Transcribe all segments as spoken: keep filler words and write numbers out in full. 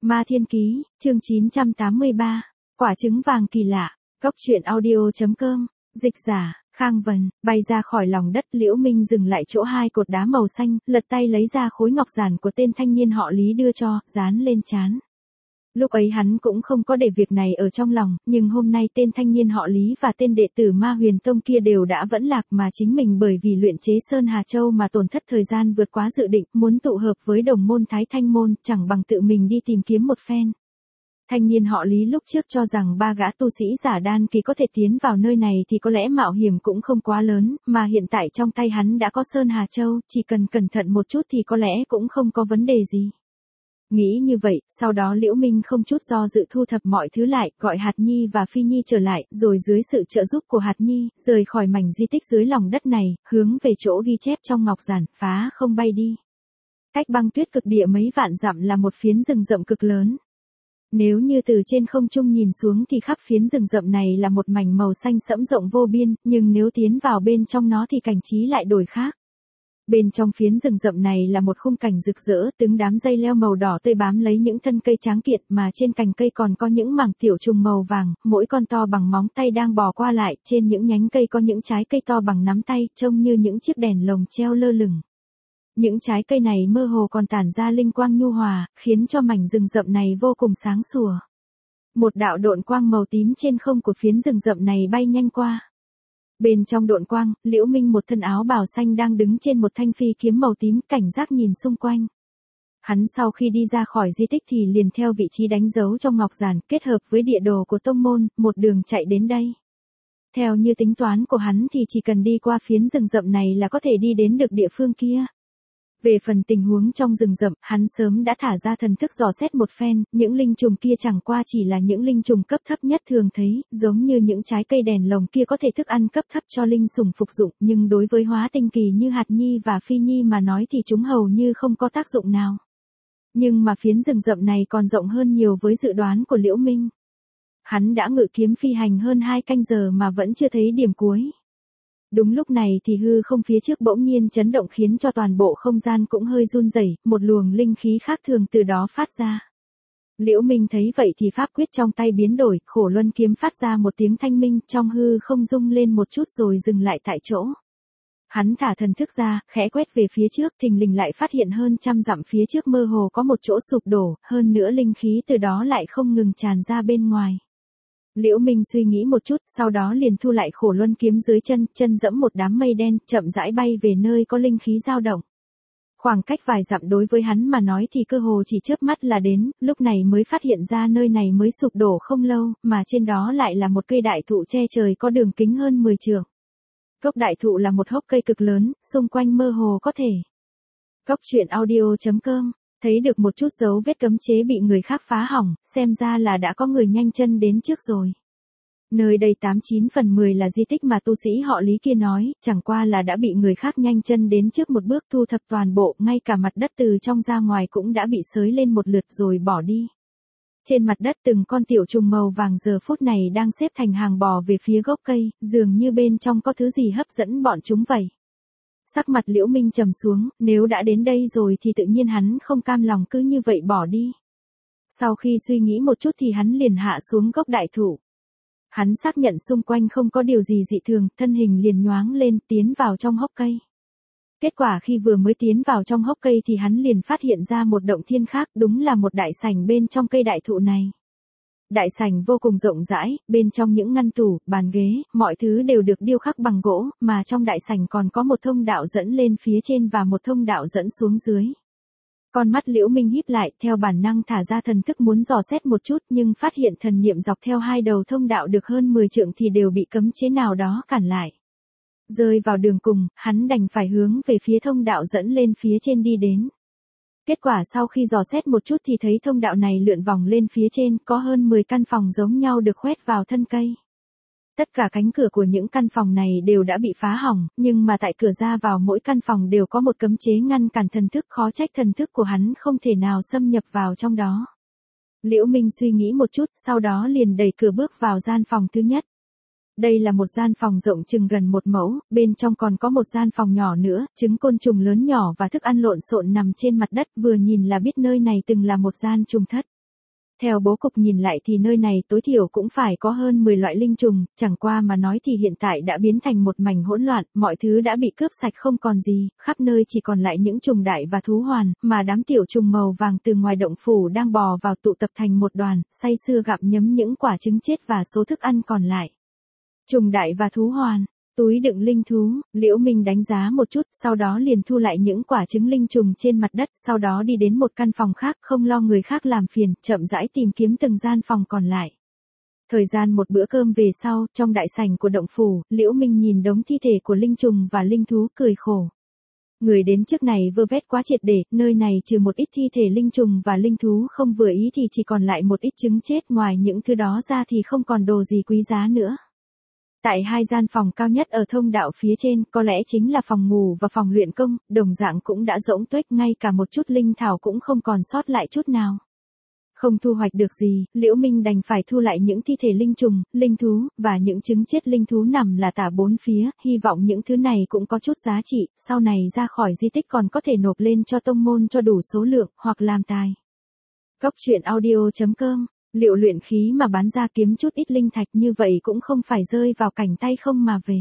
Ma Thiên Ký, chương chín trăm tám mươi ba, quả trứng vàng kỳ lạ, Cốc truyện audio.com, dịch giả, Khang Vân, bay ra khỏi lòng đất. Liễu Minh dừng lại chỗ hai cột đá màu xanh, lật tay lấy ra khối ngọc giản của tên thanh niên họ Lý đưa cho, dán lên trán. Lúc ấy hắn cũng không có để việc này ở trong lòng, nhưng hôm nay tên thanh niên họ Lý và tên đệ tử Ma Huyền Tông kia đều đã vẫn lạc, mà chính mình bởi vì luyện chế Sơn Hà Châu mà tổn thất thời gian vượt quá dự định, muốn tụ hợp với đồng môn Thái Thanh môn, chẳng bằng tự mình đi tìm kiếm một phen. Thanh niên họ Lý lúc trước cho rằng ba gã tu sĩ giả đan kỳ có thể tiến vào nơi này thì có lẽ mạo hiểm cũng không quá lớn, mà hiện tại trong tay hắn đã có Sơn Hà Châu, chỉ cần cẩn thận một chút thì có lẽ cũng không có vấn đề gì. Nghĩ như vậy, sau đó Liễu Minh không chút do dự thu thập mọi thứ lại, gọi Hạt Nhi và Phi Nhi trở lại, rồi dưới sự trợ giúp của Hạt Nhi, rời khỏi mảnh di tích dưới lòng đất này, hướng về chỗ ghi chép trong ngọc giản, phá không bay đi. Cách băng tuyết cực địa mấy vạn dặm là một phiến rừng rậm cực lớn. Nếu như từ trên không trung nhìn xuống thì khắp phiến rừng rậm này là một mảnh màu xanh sẫm rộng vô biên, nhưng nếu tiến vào bên trong nó thì cảnh trí lại đổi khác. Bên trong phiến rừng rậm này là một khung cảnh rực rỡ, từng đám dây leo màu đỏ tươi bám lấy những thân cây tráng kiện, mà trên cành cây còn có những mảng tiểu trùng màu vàng, mỗi con to bằng móng tay đang bò qua lại, trên những nhánh cây có những trái cây to bằng nắm tay, trông như những chiếc đèn lồng treo lơ lửng. Những trái cây này mơ hồ còn tản ra linh quang nhu hòa, khiến cho mảnh rừng rậm này vô cùng sáng sủa. Một đạo độn quang màu tím trên không của phiến rừng rậm này bay nhanh qua. Bên trong độn quang, Liễu Minh một thân áo bào xanh đang đứng trên một thanh phi kiếm màu tím, cảnh giác nhìn xung quanh. Hắn sau khi đi ra khỏi di tích thì liền theo vị trí đánh dấu trong ngọc giản, kết hợp với địa đồ của tông môn, một đường chạy đến đây. Theo như tính toán của hắn thì chỉ cần đi qua phiến rừng rậm này là có thể đi đến được địa phương kia. Về phần tình huống trong rừng rậm, hắn sớm đã thả ra thần thức dò xét một phen, những linh trùng kia chẳng qua chỉ là những linh trùng cấp thấp nhất thường thấy, giống như những trái cây đèn lồng kia có thể thức ăn cấp thấp cho linh sủng phục dụng, nhưng đối với hóa tinh kỳ như Hạt Nhi và Phi Nhi mà nói thì chúng hầu như không có tác dụng nào. Nhưng mà phiến rừng rậm này còn rộng hơn nhiều với dự đoán của Liễu Minh. Hắn đã ngự kiếm phi hành hơn hai canh giờ mà vẫn chưa thấy điểm cuối. Đúng lúc này thì hư không phía trước bỗng nhiên chấn động khiến cho toàn bộ không gian cũng hơi run rẩy, một luồng linh khí khác thường từ đó phát ra. Liễu Minh thấy vậy thì pháp quyết trong tay biến đổi, Khổ Luân kiếm phát ra một tiếng thanh minh, trong hư không rung lên một chút rồi dừng lại tại chỗ. Hắn thả thần thức ra, khẽ quét về phía trước, thình lình lại phát hiện hơn trăm dặm phía trước mơ hồ có một chỗ sụp đổ, hơn nữa linh khí từ đó lại không ngừng tràn ra bên ngoài. Liễu Minh suy nghĩ một chút, sau đó liền thu lại Khổ Luân kiếm dưới chân, chân dẫm một đám mây đen, chậm rãi bay về nơi có linh khí dao động. Khoảng cách vài dặm đối với hắn mà nói thì cơ hồ chỉ chớp mắt là đến, lúc này mới phát hiện ra nơi này mới sụp đổ không lâu, mà trên đó lại là một cây đại thụ che trời có đường kính hơn mười trượng. Gốc đại thụ là một hốc cây cực lớn, xung quanh mơ hồ có thể. Cốc truyện audio.com thấy được một chút dấu vết cấm chế bị người khác phá hỏng, xem ra là đã có người nhanh chân đến trước rồi. Nơi đây tám chín phần mười là di tích mà tu sĩ họ Lý kia nói, chẳng qua là đã bị người khác nhanh chân đến trước một bước thu thập toàn bộ, ngay cả mặt đất từ trong ra ngoài cũng đã bị xới lên một lượt rồi bỏ đi. Trên mặt đất từng con tiểu trùng màu vàng giờ phút này đang xếp thành hàng bò về phía gốc cây, dường như bên trong có thứ gì hấp dẫn bọn chúng vậy. Sắc mặt Liễu Minh trầm xuống, nếu đã đến đây rồi thì tự nhiên hắn không cam lòng cứ như vậy bỏ đi. Sau khi suy nghĩ một chút thì hắn liền hạ xuống gốc đại thụ. Hắn xác nhận xung quanh không có điều gì dị thường, thân hình liền nhoáng lên tiến vào trong hốc cây. Kết quả khi vừa mới tiến vào trong hốc cây thì hắn liền phát hiện ra một động thiên khác, đúng là một đại sảnh bên trong cây đại thụ này. Đại sảnh vô cùng rộng rãi, bên trong những ngăn tủ, bàn ghế, mọi thứ đều được điêu khắc bằng gỗ, mà trong đại sảnh còn có một thông đạo dẫn lên phía trên và một thông đạo dẫn xuống dưới. Con mắt Liễu Minh híp lại, theo bản năng thả ra thần thức muốn dò xét một chút, nhưng phát hiện thần niệm dọc theo hai đầu thông đạo được hơn mười trượng thì đều bị cấm chế nào đó cản lại. Rơi vào đường cùng, hắn đành phải hướng về phía thông đạo dẫn lên phía trên đi đến. Kết quả sau khi dò xét một chút thì thấy thông đạo này lượn vòng lên phía trên, có hơn mười căn phòng giống nhau được khoét vào thân cây. Tất cả cánh cửa của những căn phòng này đều đã bị phá hỏng, nhưng mà tại cửa ra vào mỗi căn phòng đều có một cấm chế ngăn cản thần thức, khó trách thần thức của hắn không thể nào xâm nhập vào trong đó. Liễu Minh suy nghĩ một chút, sau đó liền đẩy cửa bước vào gian phòng thứ nhất. Đây là một gian phòng rộng chừng gần một mẫu, bên trong còn có một gian phòng nhỏ nữa, trứng côn trùng lớn nhỏ và thức ăn lộn xộn nằm trên mặt đất, vừa nhìn là biết nơi này từng là một gian trùng thất. Theo bố cục nhìn lại thì nơi này tối thiểu cũng phải có hơn mười loại linh trùng, chẳng qua mà nói thì hiện tại đã biến thành một mảnh hỗn loạn, mọi thứ đã bị cướp sạch không còn gì, khắp nơi chỉ còn lại những trùng đại và thú hoàn, mà đám tiểu trùng màu vàng từ ngoài động phủ đang bò vào tụ tập thành một đoàn, say sưa gặm nhấm những quả trứng chết và số thức ăn còn lại. Trùng đại và thú hoàn. Túi đựng linh thú, Liễu Minh đánh giá một chút, sau đó liền thu lại những quả trứng linh trùng trên mặt đất, sau đó đi đến một căn phòng khác, không lo người khác làm phiền, chậm rãi tìm kiếm từng gian phòng còn lại. Thời gian một bữa cơm về sau, trong đại sảnh của động phủ, Liễu Minh nhìn đống thi thể của linh trùng và linh thú cười khổ. Người đến trước này vơ vét quá triệt để, nơi này trừ một ít thi thể linh trùng và linh thú không vừa ý thì chỉ còn lại một ít trứng chết, ngoài những thứ đó ra thì không còn đồ gì quý giá nữa. Tại hai gian phòng cao nhất ở thông đạo phía trên, có lẽ chính là phòng ngủ và phòng luyện công, đồng dạng cũng đã rỗng tuếch, ngay cả một chút linh thảo cũng không còn sót lại chút nào. Không thu hoạch được gì, Liễu Minh đành phải thu lại những thi thể linh trùng, linh thú, và những trứng chết linh thú nằm là tả bốn phía, hy vọng những thứ này cũng có chút giá trị, sau này ra khỏi di tích còn có thể nộp lên cho tông môn cho đủ số lượng, hoặc làm tài. Cốc truyện audio chấm com. Liệu luyện khí mà bán ra kiếm chút ít linh thạch như vậy cũng không phải rơi vào cảnh tay không mà về.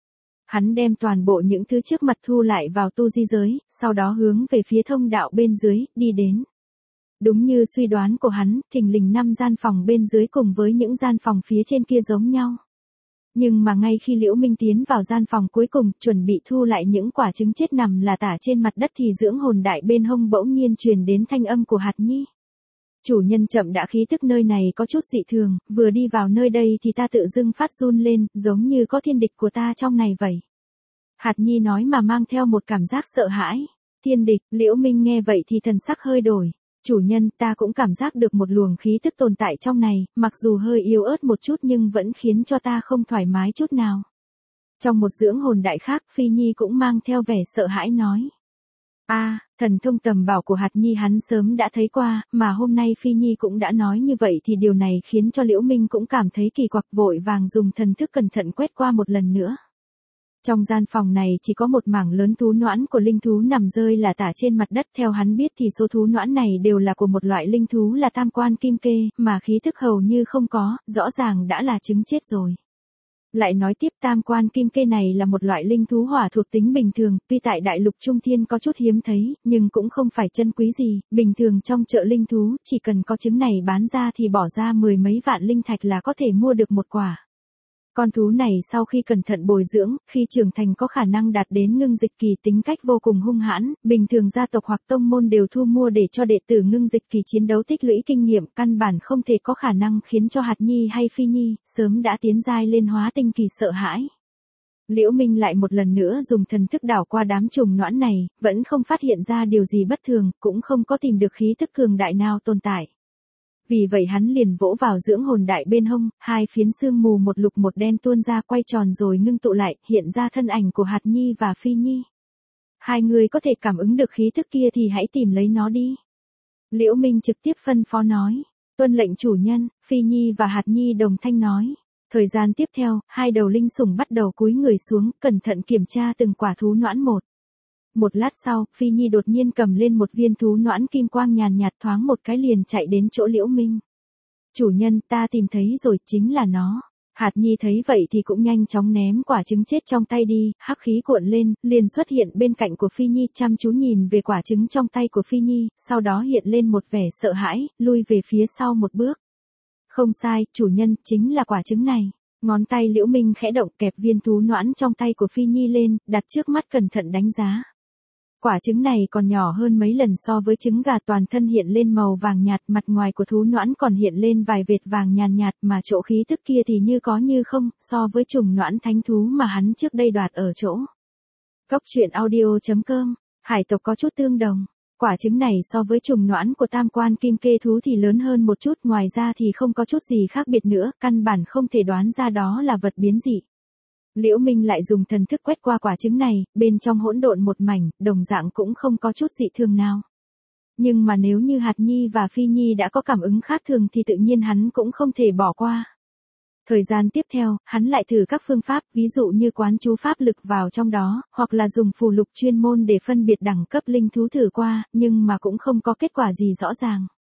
Hắn đem toàn bộ những thứ trước mặt thu lại vào tu di giới, sau đó hướng về phía thông đạo bên dưới, đi đến. Đúng như suy đoán của hắn, thình lình năm gian phòng bên dưới cùng với những gian phòng phía trên kia giống nhau. Nhưng mà ngay khi Liễu Minh tiến vào gian phòng cuối cùng, chuẩn bị thu lại những quả trứng chết nằm là tả trên mặt đất thì dưỡng hồn đại bên hông bỗng nhiên truyền đến thanh âm của Hạt Nhi. Chủ nhân chậm đã, khí tức nơi này có chút dị thường, vừa đi vào nơi đây thì ta tự dưng phát run lên, giống như có thiên địch của ta trong này vậy. Hạt Nhi nói mà mang theo một cảm giác sợ hãi. Thiên địch, Liễu Minh nghe vậy thì thần sắc hơi đổi. Chủ nhân, ta cũng cảm giác được một luồng khí tức tồn tại trong này, mặc dù hơi yếu ớt một chút nhưng vẫn khiến cho ta không thoải mái chút nào. Trong một dưỡng hồn đại khác, Phi Nhi cũng mang theo vẻ sợ hãi nói. A, à, thần thông tầm bảo của Hạt Nhi hắn sớm đã thấy qua, mà hôm nay Phi Nhi cũng đã nói như vậy thì điều này khiến cho Liễu Minh cũng cảm thấy kỳ quặc, vội vàng dùng thần thức cẩn thận quét qua một lần nữa. Trong gian phòng này chỉ có một mảng lớn thú noãn của linh thú nằm rơi là tả trên mặt đất, theo hắn biết thì số thú noãn này đều là của một loại linh thú là tam quan kim kê, mà khí thức hầu như không có, rõ ràng đã là trứng chết rồi. Lại nói tiếp, tam quan kim kê này là một loại linh thú hỏa thuộc tính bình thường, tuy tại đại lục Trung Thiên có chút hiếm thấy, nhưng cũng không phải chân quý gì, bình thường trong chợ linh thú, chỉ cần có trứng này bán ra thì bỏ ra mười mấy vạn linh thạch là có thể mua được một quả. Con thú này sau khi cẩn thận bồi dưỡng, khi trưởng thành có khả năng đạt đến ngưng dịch kỳ, tính cách vô cùng hung hãn, bình thường gia tộc hoặc tông môn đều thu mua để cho đệ tử ngưng dịch kỳ chiến đấu tích lũy kinh nghiệm, căn bản không thể có khả năng khiến cho Hạt Nhi hay Phi Nhi sớm đã tiến giai lên hóa tinh kỳ sợ hãi. Liễu Minh lại một lần nữa dùng thần thức đảo qua đám trùng noãn này, vẫn không phát hiện ra điều gì bất thường, cũng không có tìm được khí tức cường đại nào tồn tại. Vì vậy hắn liền vỗ vào dưỡng hồn đại bên hông, hai phiến sương mù một lục một đen tuôn ra quay tròn rồi ngưng tụ lại, hiện ra thân ảnh của Hạt Nhi và Phi Nhi. Hai người có thể cảm ứng được khí tức kia thì hãy tìm lấy nó đi. Liễu Minh trực tiếp phân phó nói. Tuân lệnh chủ nhân, Phi Nhi và Hạt Nhi đồng thanh nói. Thời gian tiếp theo, hai đầu linh sủng bắt đầu cúi người xuống, cẩn thận kiểm tra từng quả thú noãn một. Một lát sau, Phi Nhi đột nhiên cầm lên một viên thú noãn kim quang nhàn nhạt, thoáng một cái liền chạy đến chỗ Liễu Minh. Chủ nhân, ta tìm thấy rồi, chính là nó. Hạt Nhi thấy vậy thì cũng nhanh chóng ném quả trứng chết trong tay đi, hắc khí cuộn lên, liền xuất hiện bên cạnh của Phi Nhi, chăm chú nhìn về quả trứng trong tay của Phi Nhi, sau đó hiện lên một vẻ sợ hãi, lui về phía sau một bước. Không sai, chủ nhân, chính là quả trứng này. Ngón tay Liễu Minh khẽ động, kẹp viên thú noãn trong tay của Phi Nhi lên, đặt trước mắt cẩn thận đánh giá. Quả trứng này còn nhỏ hơn mấy lần so với trứng gà, toàn thân hiện lên màu vàng nhạt, mặt ngoài của thú noãn còn hiện lên vài vệt vàng nhàn nhạt, mà chỗ khí tức kia thì như có như không, so với trùng noãn thánh thú mà hắn trước đây đoạt ở chỗ. Cốc truyện audio chấm com, hải tộc có chút tương đồng. Quả trứng này so với trùng noãn của tam quan kim kê thú thì lớn hơn một chút, ngoài ra thì không có chút gì khác biệt nữa, căn bản không thể đoán ra đó là vật biến dị. Liễu Minh lại dùng thần thức quét qua quả trứng này, bên trong hỗn độn một mảnh, đồng dạng cũng không có chút dị thường nào. Nhưng mà nếu như Hạt Nhi và Phi Nhi đã có cảm ứng khác thường thì tự nhiên hắn cũng không thể bỏ qua. Thời gian tiếp theo, hắn lại thử các phương pháp, ví dụ như quán chú pháp lực vào trong đó, hoặc là dùng phù lục chuyên môn để phân biệt đẳng cấp linh thú thử qua, nhưng mà cũng không có kết quả gì rõ ràng.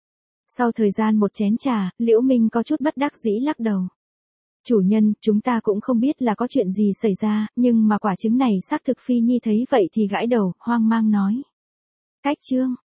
Sau thời gian một chén trà, Liễu Minh có chút bất đắc dĩ lắc đầu. Chủ nhân, chúng ta cũng không biết là có chuyện gì xảy ra, nhưng mà quả trứng này xác thực Phi Nhi thấy vậy thì gãi đầu, hoang mang nói. Cách chương.